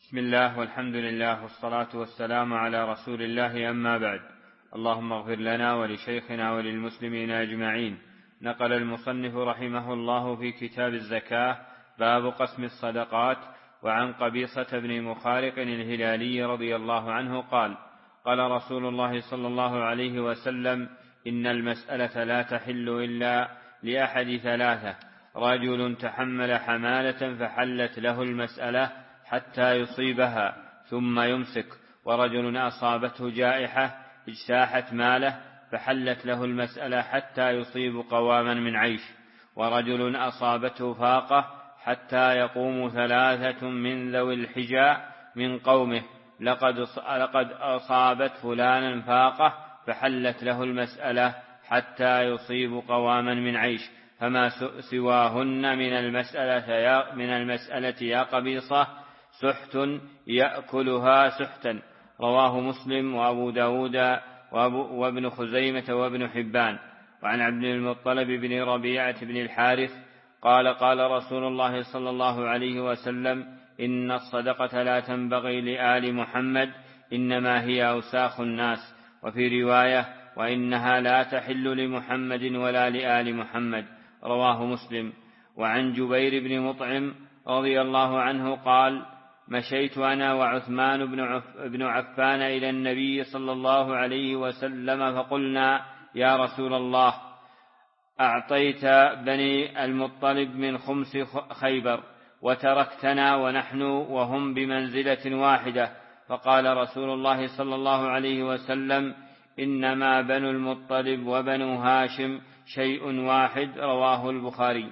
بسم الله والحمد لله والصلاة والسلام على رسول الله، أما بعد. اللهم اغفر لنا ولشيخنا وللمسلمين أجمعين. نقل المصنف رحمه الله في كتاب الزكاة باب قسم الصدقات، وعن قبيصة بن مخارق الهلالي رضي الله عنه قال: قال رسول الله صلى الله عليه وسلم: إن المسألة لا تحل إلا لأحد ثلاثة: رجل تحمل حمالة فحلت له المسألة حتى يصيبها ثم يمسك، ورجل أصابته جائحة اجتاحت ماله فحلت له المسألة حتى يصيب قواما من عيش، ورجل أصابته فاقة حتى يقوم ثلاثة من ذوي الحجاء من قومه: لقد أصابت فلانا فاقة فحلت له المسألة حتى يصيب قواما من عيش، فما سواهن من المسألة يا قبيصة سحت يأكلها سحتا. رواه مسلم وأبو داود وابن خزيمة وابن حبان. وعن عبد المطلب بن ربيعة بن الحارث قال: قال رسول الله صلى الله عليه وسلم: إن الصدقة لا تنبغي لآل محمد، إنما هي أوساخ الناس. وفي رواية: وإنها لا تحل لمحمد ولا لآل محمد. رواه مسلم. وعن جبير بن مطعم رضي الله عنه قال: مشيت أنا وعثمان بن عفان إلى النبي صلى الله عليه وسلم فقلنا: يا رسول الله، أعطيت بني المطلب من خمس خيبر وتركتنا ونحن وهم بمنزلة واحدة. فقال رسول الله صلى الله عليه وسلم: إنما بنو المطلب وبنو هاشم شيء واحد. رواه البخاري.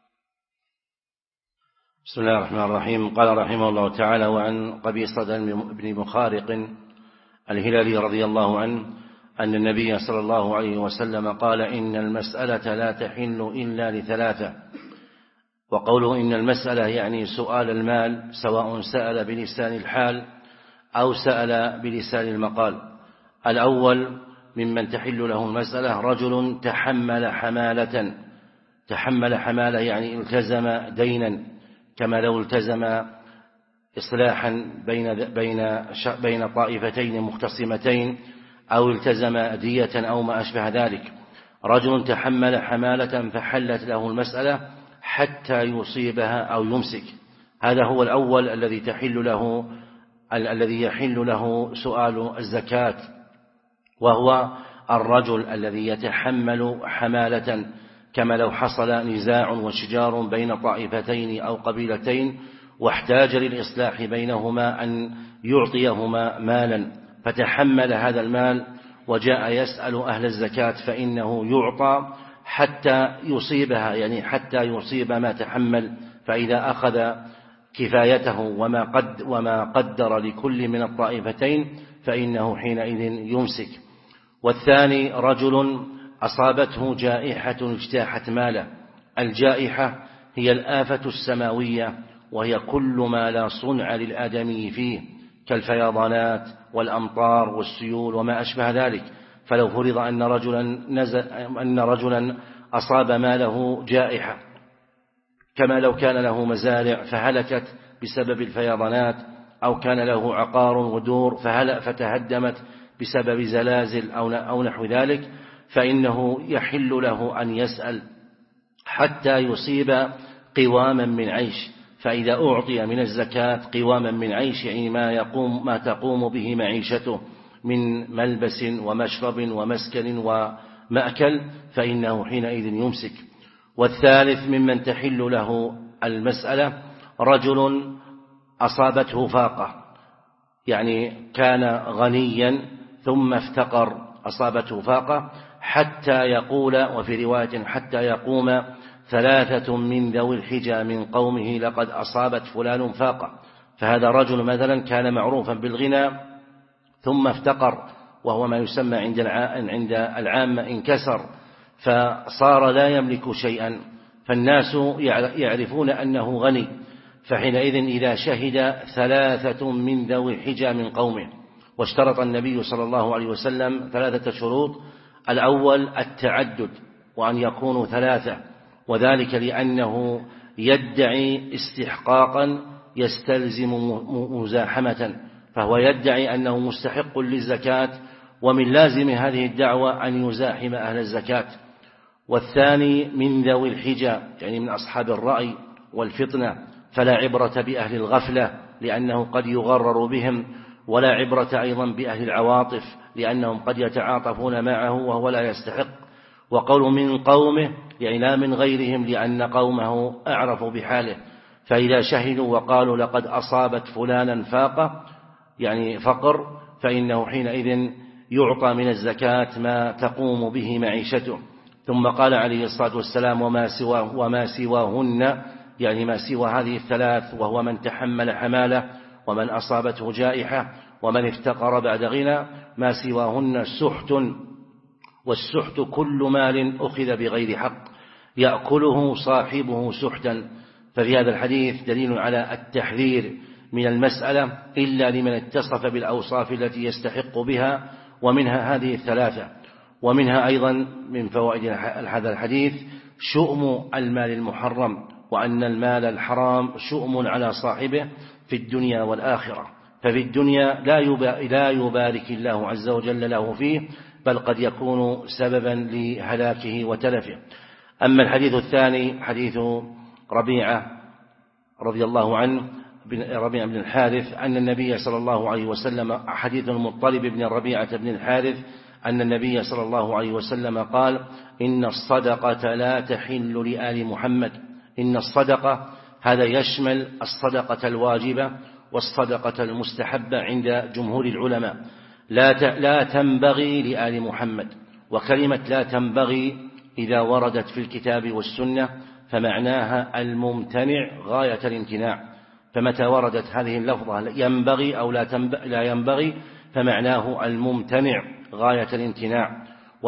بسم الله الرحمن الرحيم. قال رحمه الله تعالى: وعن قبيصة بن مخارق الهلالي رضي الله عنه أن النبي صلى الله عليه وسلم قال: إن المسألة لا تحل إلا لثلاثة. وقوله إن المسألة يعني سؤال المال، سواء سأل بلسان الحال أو سأل بلسان المقال. الأول ممن تحل له المسألة: رجل تحمل حمالة يعني التزم دينا، كما لو التزم إصلاحا بين طائفتين مختصمتين، أو التزم دية أو ما أشبه ذلك. رجل تحمل حمالة فحلت له المسألة حتى يصيبها أو يمسك. هذا هو الأول الذي يحل له سؤال الزكاة، وهو الرجل الذي يتحمل حمالة، كما لو حصل نزاع وشجار بين طائفتين أو قبيلتين واحتاج للإصلاح بينهما أن يعطيهما مالا، فتحمل هذا المال وجاء يسأل أهل الزكاة، فإنه يعطى حتى يصيبها، يعني حتى يصيب ما تحمل. فإذا أخذ كفايته وما قدر لكل من الطائفتين فإنه حينئذ يمسك. والثاني رجل أصابته جائحة اجتاحت ماله. الجائحة هي الآفة السماوية، وهي كل ما لا صنع للآدمي فيه، كالفيضانات والأمطار والسيول وما أشبه ذلك. فلو فرض أن رجلا أصاب ماله جائحة، كما لو كان له مزارع فهلكت بسبب الفيضانات، أو كان له عقار ودور فتهدمت بسبب زلازل أو نحو ذلك، فإنه يحل له أن يسأل حتى يصيب قواما من عيش. فإذا أعطي من الزكاة قواما من عيش، يعني ما تقوم به معيشته من ملبس ومشرب ومسكن ومأكل، فإنه حينئذ يمسك. والثالث ممن تحل له المسألة: رجل أصابته فاقة، يعني كان غنيا ثم افتقر، أصابته فاقة حتى يقول، وفي رواية حتى يقوم ثلاثة من ذوي الحجى من قومه: لقد أصابت فلان فاقة. فهذا رجل مثلا كان معروفا بالغنى ثم افتقر، وهو ما يسمى عند العامة انكسر، فصار لا يملك شيئا، فالناس يعرفون أنه غني. فحينئذ إذا شهد ثلاثة من ذوي الحجى من قومه، واشترط النبي صلى الله عليه وسلم 3 شروط: الأول التعدد، وأن يكونوا 3، وذلك لأنه يدعي استحقاقا يستلزم مزاحمة، فهو يدعي أنه مستحق للزكاة، ومن لازم هذه الدعوة أن يزاحم أهل الزكاة. والثاني من ذوي الحجى، يعني من أصحاب الرأي والفطنة، فلا عبرة بأهل الغفلة لأنه قد يغرر بهم، ولا عبرة أيضا بأهل العواطف لأنهم قد يتعاطفون معه وهو لا يستحق. وقول من قومه يعني لا من غيرهم، لأن قومه أعرف بحاله، فإذا شهدوا وقالوا لقد أصابت فلانا فاقة يعني فقر، فإنه حينئذ يعطى من الزكاة ما تقوم به معيشته. ثم قال عليه الصلاة والسلام وما سواهن، يعني ما سوى هذه الثلاث، وهو من تحمل حمالة، ومن أصابته جائحة، ومن افتقر بعد غنى، ما سواهن سحت، والسحت كل مال أخذ بغير حق يأكله صاحبه سحتا. ففي هذا الحديث دليل على التحذير من المسألة إلا لمن اتصف بالأوصاف التي يستحق بها، ومنها هذه الثلاثة. ومنها أيضا من فوائد هذا الحديث شؤم المال المحرم، وأن المال الحرام شؤم على صاحبه في الدنيا والآخرة. ففي الدنيا لا يبارك الله عز وجل له فيه، بل قد يكون سببا لهلاكه وتلفه. أما الحديث الثاني حديث ربيعة رضي الله عنه، ربيعة بن الحارث، أن النبي صلى الله عليه وسلم، حديث المطلب بن ربيعة بن الحارث، أن النبي صلى الله عليه وسلم قال: إن الصدقة لا تحل لآل محمد. إن الصدقة هذا يشمل الصدقة الواجبة والصدقة المستحبة عند جمهور العلماء، لا تنبغي لآل محمد. وكلمة لا تنبغي إذا وردت في الكتاب والسنة فمعناها الممتنع غاية الامتناع، فمتى وردت هذه اللفظة ينبغي أو لا ينبغي فمعناه الممتنع غاية الامتناع.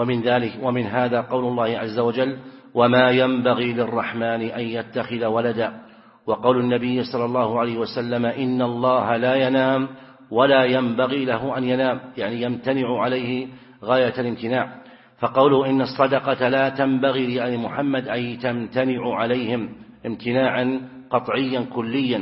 ومن هذا قول الله عز وجل: وما ينبغي للرحمن أن يتخذ ولدا. وقول النبي صلى الله عليه وسلم: إن الله لا ينام ولا ينبغي له أن ينام، يعني يمتنع عليه غاية الامتناع. فقوله إن الصدقة لا تنبغي لآل محمد أي تمتنع عليهم امتناعا قطعيا كليا.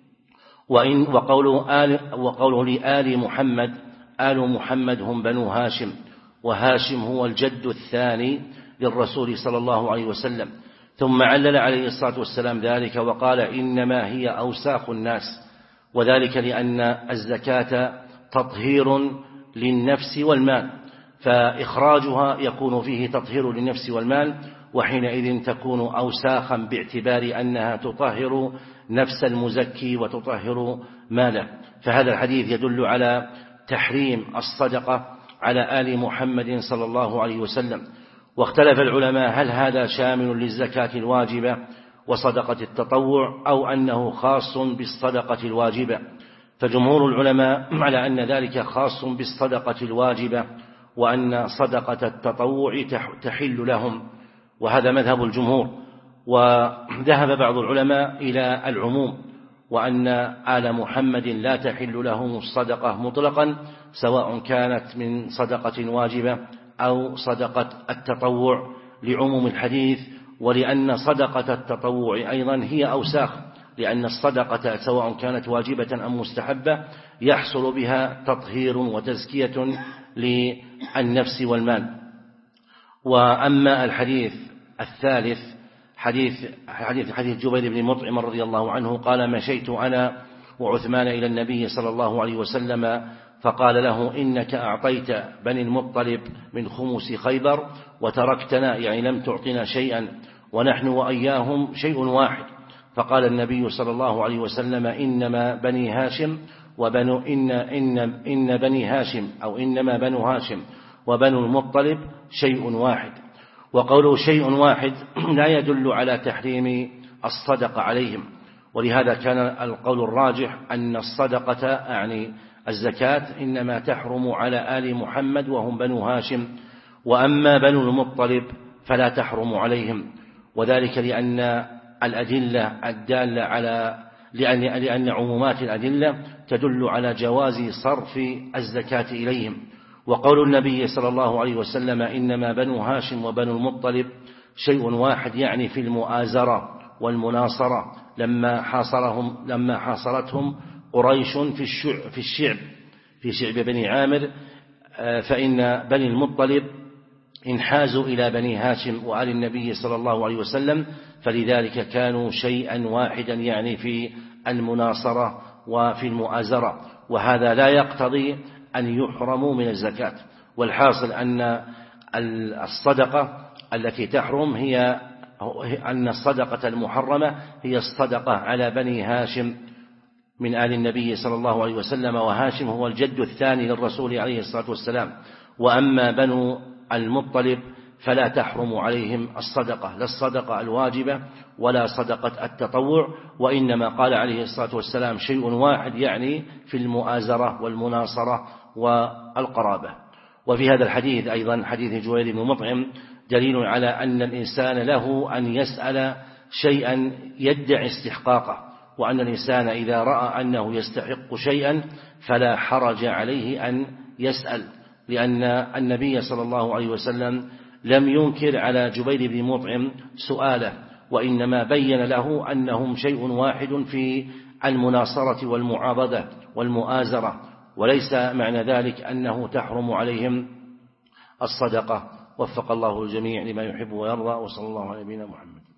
وقوله لآل محمد، آل محمد هم بنو هاشم، وهاشم هو الجد الثاني للرسول صلى الله عليه وسلم. ثم علل عليه الصلاة والسلام ذلك وقال: إنما هي أوساخ الناس، وذلك لأن الزكاة تطهير للنفس والمال، فإخراجها يكون فيه تطهير للنفس والمال، وحينئذ تكون أوساخا باعتبار أنها تطهر نفس المزكي وتطهر ماله. فهذا الحديث يدل على تحريم الصدقة على آل محمد صلى الله عليه وسلم. واختلف العلماء هل هذا شامل للزكاة الواجبة وصدقة التطوع، أو أنه خاص بالصدقة الواجبة. فجمهور العلماء على أن ذلك خاص بالصدقة الواجبة، وأن صدقة التطوع تحل لهم، وهذا مذهب الجمهور. وذهب بعض العلماء إلى العموم، وأن آل محمد لا تحل لهم الصدقة مطلقا، سواء كانت من صدقة واجبة أو صدقة التطوع، لعموم الحديث، ولأن صدقة التطوع أيضا هي أوساخ، لأن الصدقة سواء كانت واجبة أم مستحبة يحصل بها تطهير وتزكية للنفس والمال. وأما الحديث الثالث حديث جبير بن مطعم رضي الله عنه قال: مشيت أنا وعثمان إلى النبي صلى الله عليه وسلم فقال له: إنك أعطيت بني المطلب من خمس خيبر وتركتنا، يعني لم تعطنا شيئا، ونحن وإياهم شيء واحد. فقال النبي صلى الله عليه وسلم: إنما بني هاشم إن بني هاشم أو إنما بنو هاشم وبنو المطلب شيء واحد. وقوله شيء واحد لا يدل على تحريم الصدقة عليهم، ولهذا كان القول الراجح أن الصدقة يعني الزكاة إنما تحرم على آل محمد وهم بنو هاشم، وأما بنو المطلب فلا تحرم عليهم، وذلك لأن الأدلة الدالة على لأن عمومات الأدلة تدل على جواز صرف الزكاة إليهم. وقول النبي صلى الله عليه وسلم: إنما بنو هاشم وبنو المطلب شيء واحد، يعني في المؤازرة والمناصرة، لما حاصرتهم قريش في شعب بني عامر، فإن بني المطلب انحازوا إلى بني هاشم وآل النبي صلى الله عليه وسلم، فلذلك كانوا شيئا واحدا يعني في المناصرة وفي المؤازرة، وهذا لا يقتضي أن يحرموا من الزكاة. والحاصل أن الصدقة التي تحرم أن الصدقة المحرمة هي الصدقة على بني هاشم من آل النبي صلى الله عليه وسلم، وهاشم هو الجد الثاني للرسول عليه الصلاة والسلام. وأما بنو المطلب فلا تحرم عليهم الصدقة، لا الصدقة الواجبة ولا صدقة التطوع، وإنما قال عليه الصلاة والسلام شيء واحد يعني في المؤازرة والمناصرة والقرابة. وفي هذا الحديث أيضا حديث جبير بن مطعم دليل على أن الإنسان له أن يسأل شيئا يدعي استحقاقه، وأن الإنسان إذا رأى أنه يستحق شيئا فلا حرج عليه أن يسأل، لأن النبي صلى الله عليه وسلم لم ينكر على جبير بن مطعم سؤاله، وإنما بين له أنهم شيء واحد في المناصرة والمعاضدة والمؤازرة، وليس معنى ذلك أنه تحرم عليهم الصدقة. وفق الله الجميع لما يحب ويرضى، وصلى الله على نبينا محمد.